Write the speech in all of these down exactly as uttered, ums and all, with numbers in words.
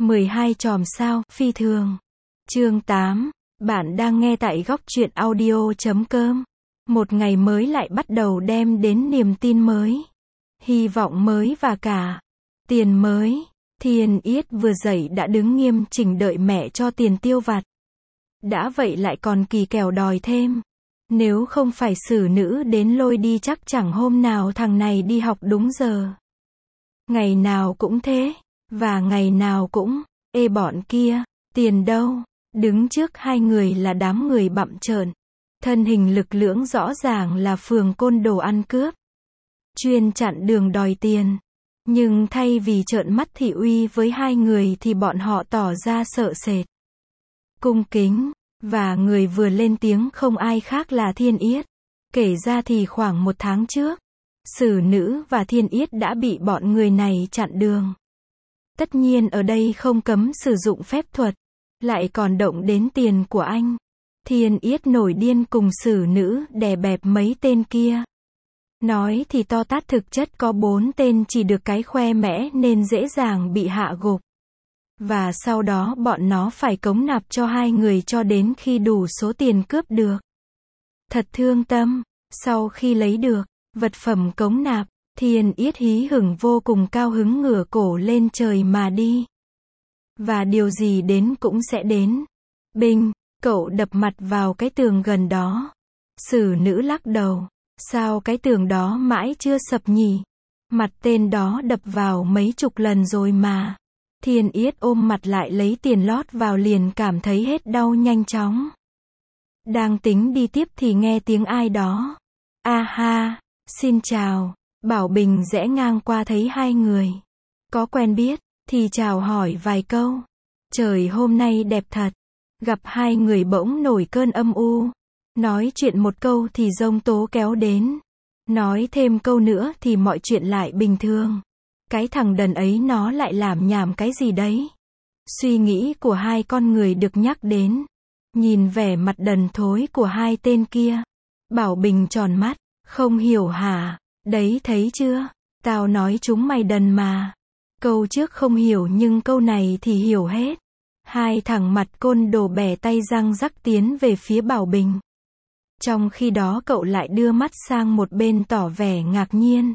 mười hai chòm sao, phi thường. Chương tám. Bạn đang nghe tại góc truyện audio chấm com. Một ngày mới lại bắt đầu đem đến niềm tin mới, hy vọng mới và cả tiền mới. Thiên Yết vừa dậy đã đứng nghiêm chỉnh đợi mẹ cho tiền tiêu vặt. Đã vậy lại còn kỳ kèo đòi thêm. Nếu không phải xử nữ đến lôi đi chắc chẳng hôm nào thằng này đi học đúng giờ. Ngày nào cũng thế, và ngày nào cũng, ê bọn kia, tiền đâu? Đứng trước hai người là đám người bặm trợn. Thân hình lực lưỡng rõ ràng là phường côn đồ ăn cướp. Chuyên chặn đường đòi tiền. Nhưng thay vì trợn mắt thị uy với hai người thì bọn họ tỏ ra sợ sệt, cung kính, và người vừa lên tiếng không ai khác là Thiên Yết. Kể ra thì khoảng một tháng trước, xử nữ và Thiên Yết đã bị bọn người này chặn đường. Tất nhiên ở đây không cấm sử dụng phép thuật, lại còn động đến tiền của anh. Thiên Yết nổi điên cùng xử nữ đè bẹp mấy tên kia. Nói thì to tát thực chất có bốn tên chỉ được cái khoe mẽ nên dễ dàng bị hạ gục. Và sau đó bọn nó phải cống nạp cho hai người cho đến khi đủ số tiền cướp được. Thật thương tâm. Sau khi lấy được vật phẩm cống nạp, Thiên Yết hí hửng vô cùng cao hứng ngửa cổ lên trời mà đi. Và điều gì đến cũng sẽ đến. Binh, cậu đập mặt vào cái tường gần đó. Xử nữ lắc đầu. Sao cái tường đó mãi chưa sập nhỉ? Mặt tên đó đập vào mấy chục lần rồi mà. Thiên Yết ôm mặt lại lấy tiền lót vào liền cảm thấy hết đau nhanh chóng. Đang tính đi tiếp thì nghe tiếng ai đó. A ha, xin chào. Bảo Bình rẽ ngang qua thấy hai người. Có quen biết, thì chào hỏi vài câu. Trời hôm nay đẹp thật. Gặp hai người bỗng nổi cơn âm u. Nói chuyện một câu thì giông tố kéo đến. Nói thêm câu nữa thì mọi chuyện lại bình thường. Cái thằng đần ấy nó lại làm nhảm cái gì đấy? Suy nghĩ của hai con người được nhắc đến. Nhìn vẻ mặt đần thối của hai tên kia. Bảo Bình tròn mắt. Không hiểu hả? Đấy thấy chưa? Tao nói chúng mày đần mà. Câu trước không hiểu nhưng câu này thì hiểu hết. Hai thằng mặt côn đồ bẻ tay răng rắc tiến về phía Bảo Bình. Trong khi đó cậu lại đưa mắt sang một bên tỏ vẻ ngạc nhiên.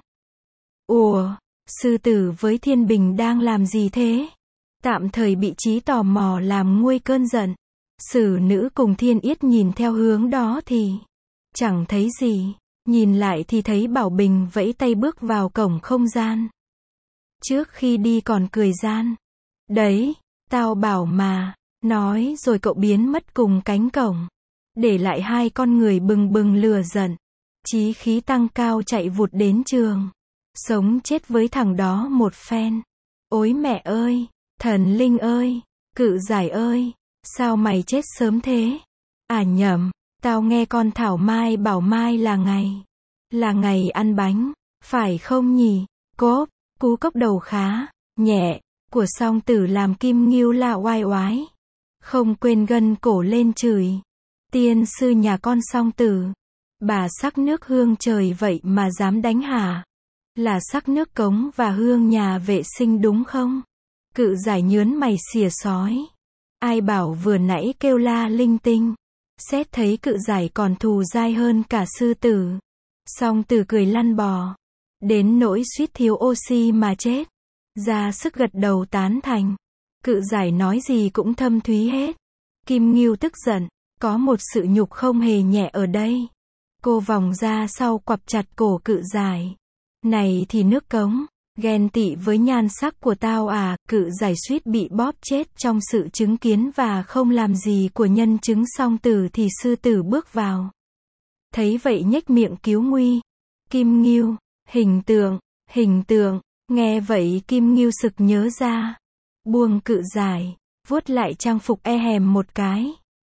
Ủa, sư tử với Thiên Bình đang làm gì thế? Tạm thời bị trí tò mò làm nguôi cơn giận. Xử nữ cùng Thiên Yết nhìn theo hướng đó thì chẳng thấy gì. Nhìn lại thì thấy Bảo Bình vẫy tay bước vào cổng không gian. Trước khi đi còn cười gian. Đấy, tao bảo mà. Nói rồi cậu biến mất cùng cánh cổng. Để lại hai con người bừng bừng lửa giận. Chí khí tăng cao chạy vụt đến trường. Sống chết với thằng đó một phen. Ôi mẹ ơi, thần linh ơi, cự giải ơi, sao mày chết sớm thế? À nhầm, tao nghe con Thảo Mai bảo mai là ngày. Là ngày ăn bánh, phải không nhỉ? Cốp, cú cốc đầu khá, nhẹ, của song tử làm Kim Ngưu la oai oái. Không quên gân cổ lên chửi. Tiên sư nhà con song tử. Bà sắc nước hương trời vậy mà dám đánh hả? Là sắc nước cống và hương nhà vệ sinh đúng không? Cự giải nhớn mày xỉa sói. Ai bảo vừa nãy kêu la linh tinh. Xét thấy cự giải còn thù dai hơn cả sư tử. Song tử cười lăn bò. Đến nỗi suýt thiếu oxy mà chết. Ra sức gật đầu tán thành. Cự giải nói gì cũng thâm thúy hết. Kim Ngưu tức giận. Có một sự nhục không hề nhẹ ở đây. Cô vòng ra sau quặp chặt cổ cự giải. Này thì nước cống, ghen tị với nhan sắc của tao à? Cự giải suýt bị bóp chết trong sự chứng kiến và không làm gì của nhân chứng song tử thì sư tử bước vào. Thấy vậy nhếch miệng cứu nguy. Kim Ngưu, hình tượng, hình tượng, nghe vậy Kim Ngưu sực nhớ ra. Buông cự giải, vuốt lại trang phục e hèm một cái.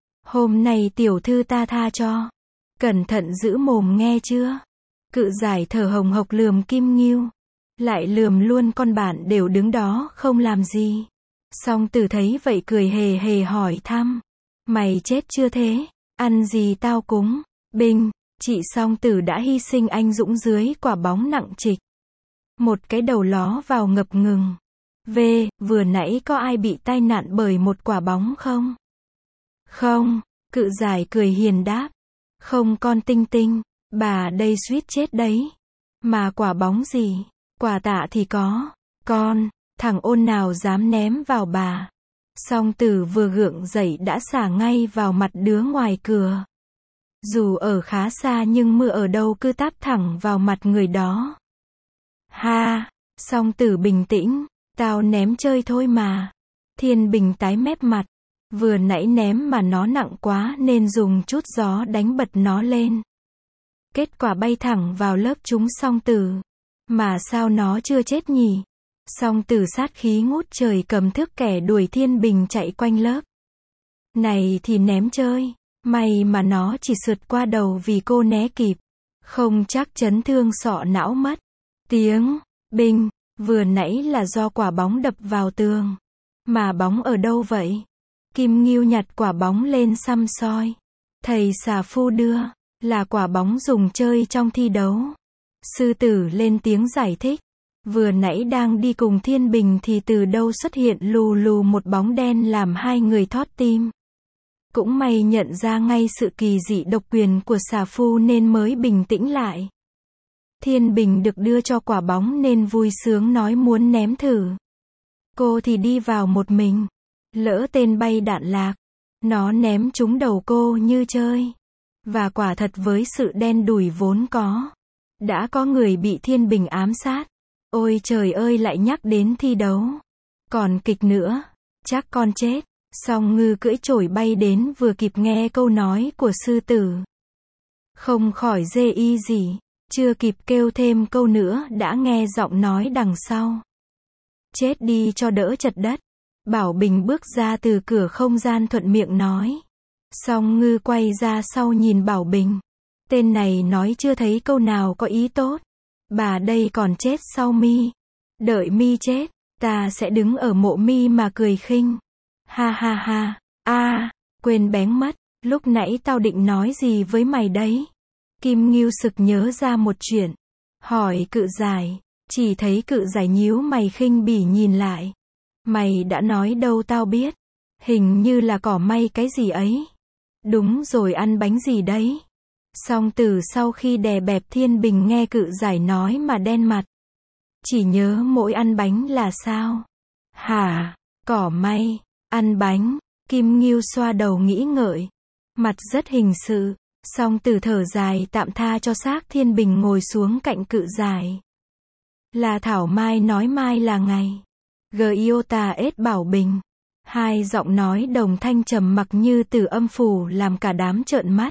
Hôm nay tiểu thư ta tha cho. Cẩn thận giữ mồm nghe chưa? Cự giải thở hồng hộc lườm Kim Ngưu. Lại lườm luôn con bạn đều đứng đó không làm gì. Song tử thấy vậy cười hề hề hỏi thăm. Mày chết chưa thế? Ăn gì tao cúng? Bình, chị song tử đã hy sinh anh dũng dưới quả bóng nặng trịch. Một cái đầu ló vào ngập ngừng. V, vừa nãy có ai bị tai nạn bởi một quả bóng không? Không, cự giải cười hiền đáp. Không con Tinh Tinh, bà đây suýt chết đấy. Mà quả bóng gì? Quả tạ thì có. Con, thằng ôn nào dám ném vào bà. Song Tử vừa gượng dậy đã xả ngay vào mặt đứa ngoài cửa. Dù ở khá xa nhưng mưa ở đâu cứ táp thẳng vào mặt người đó. Ha, Song Tử bình tĩnh, tao ném chơi thôi mà. Thiên Bình tái mét mặt. Vừa nãy ném mà nó nặng quá nên dùng chút gió đánh bật nó lên. Kết quả bay thẳng vào lớp chúng Song Tử. Mà sao nó chưa chết nhỉ? Song Tử sát khí ngút trời cầm thước kẻ đuổi Thiên Bình chạy quanh lớp. Này thì ném chơi. May mà nó chỉ sượt qua đầu vì cô né kịp. Không chắc chấn thương sọ não mất. Tiếng bình vừa nãy là do quả bóng đập vào tường. Mà bóng ở đâu vậy? Kim Ngưu nhặt quả bóng lên xăm soi. Thầy xà phu đưa, là quả bóng dùng chơi trong thi đấu. Sư Tử lên tiếng giải thích. Vừa nãy đang đi cùng Thiên Bình thì từ đâu xuất hiện lù lù một bóng đen làm hai người thót tim. Cũng may nhận ra ngay sự kỳ dị độc quyền của xà phu nên mới bình tĩnh lại. Thiên Bình được đưa cho quả bóng nên vui sướng nói muốn ném thử. Cô thì đi vào một mình. Lỡ tên bay đạn lạc. Nó ném trúng đầu cô như chơi. Và quả thật với sự đen đủi vốn có. Đã có người bị Thiên Bình ám sát. Ôi trời ơi lại nhắc đến thi đấu. Còn kịch nữa. Chắc con chết. Song Ngư cưỡi chổi bay đến vừa kịp nghe câu nói của Sư Tử. Không khỏi dê y gì. Chưa kịp kêu thêm câu nữa đã nghe giọng nói đằng sau. Chết đi cho đỡ chật đất. Bảo Bình bước ra từ cửa không gian thuận miệng nói. Song Ngư quay ra sau nhìn Bảo Bình. Tên này nói chưa thấy câu nào có ý tốt. Bà đây còn chết sau mi. Đợi mi chết, ta sẽ đứng ở mộ mi mà cười khinh. Ha ha ha, a, à, quên bén mất, lúc nãy tao định nói gì với mày đấy. Kim Ngưu sực nhớ ra một chuyện. Hỏi cự giải, chỉ thấy cự giải nhíu mày khinh bỉ nhìn lại. Mày đã nói đâu tao biết. Hình như là cỏ may cái gì ấy. Đúng rồi, ăn bánh gì đấy. Song Tử sau khi đè bẹp Thiên Bình nghe cự giải nói mà đen mặt. Chỉ nhớ mỗi ăn bánh là sao? Hả? Cỏ may, ăn bánh. Kim Ngưu xoa đầu nghĩ ngợi. Mặt rất hình sự. Song Tử thở dài tạm tha cho xác Thiên Bình ngồi xuống cạnh cự giải. Là Thảo Mai nói mai là ngày. Giota ết Bảo Bình. Hai giọng nói đồng thanh trầm mặc như từ âm phủ làm cả đám trợn mắt.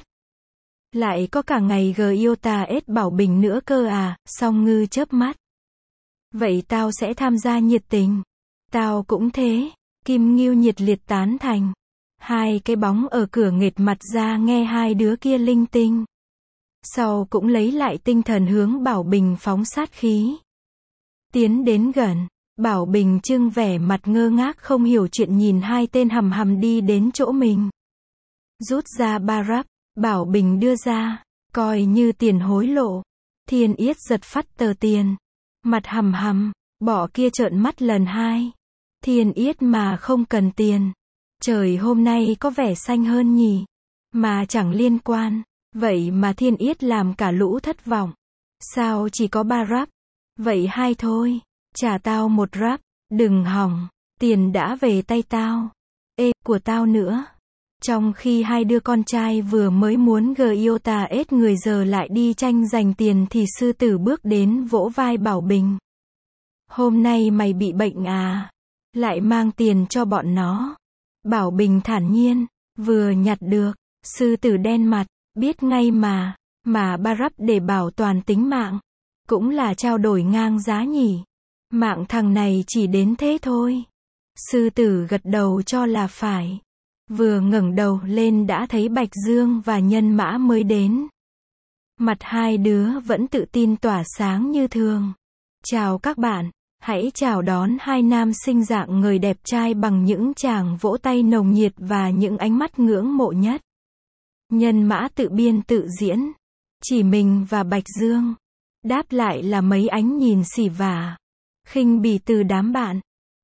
Lại có cả ngày Giota ết Bảo Bình nữa cơ à, Song Ngư chớp mắt. Vậy tao sẽ tham gia nhiệt tình. Tao cũng thế. Kim Ngưu nhiệt liệt tán thành. Hai cái bóng ở cửa nghệt mặt ra nghe hai đứa kia linh tinh. Sau cũng lấy lại tinh thần hướng Bảo Bình phóng sát khí. Tiến đến gần. Bảo Bình trưng vẻ mặt ngơ ngác không hiểu chuyện nhìn hai tên hầm hầm đi đến chỗ mình. Rút ra ba rắp, Bảo Bình đưa ra, coi như tiền hối lộ. Thiên Yết giật phắt tờ tiền. Mặt hầm hầm, bỏ kia trợn mắt lần hai. Thiên Yết mà không cần tiền. Trời hôm nay có vẻ xanh hơn nhỉ. Mà chẳng liên quan. Vậy mà Thiên Yết làm cả lũ thất vọng. Sao chỉ có ba rắp? Vậy hai thôi. Trả tao một rắp. Đừng hỏng. Tiền đã về tay tao. Ê, của tao nữa. Trong khi hai đứa con trai vừa mới muốn Giota ết người giờ lại đi tranh giành tiền thì Sư Tử bước đến vỗ vai Bảo Bình. Hôm nay mày bị bệnh à? Lại mang tiền cho bọn nó. Bảo Bình thản nhiên. Vừa nhặt được. Sư Tử đen mặt. Biết ngay mà. Mà ba rắp để bảo toàn tính mạng. Cũng là trao đổi ngang giá nhỉ. Mạng thằng này chỉ đến thế thôi. Sư Tử gật đầu cho là phải. Vừa ngẩng đầu lên đã thấy Bạch Dương và Nhân Mã mới đến. Mặt hai đứa vẫn tự tin tỏa sáng như thường. Chào các bạn. Hãy chào đón hai nam sinh dạng người đẹp trai bằng những tràng vỗ tay nồng nhiệt và những ánh mắt ngưỡng mộ nhất. Nhân Mã tự biên tự diễn. Chỉ mình và Bạch Dương. Đáp lại là mấy ánh nhìn xỉ vả. Khinh bỉ từ đám bạn.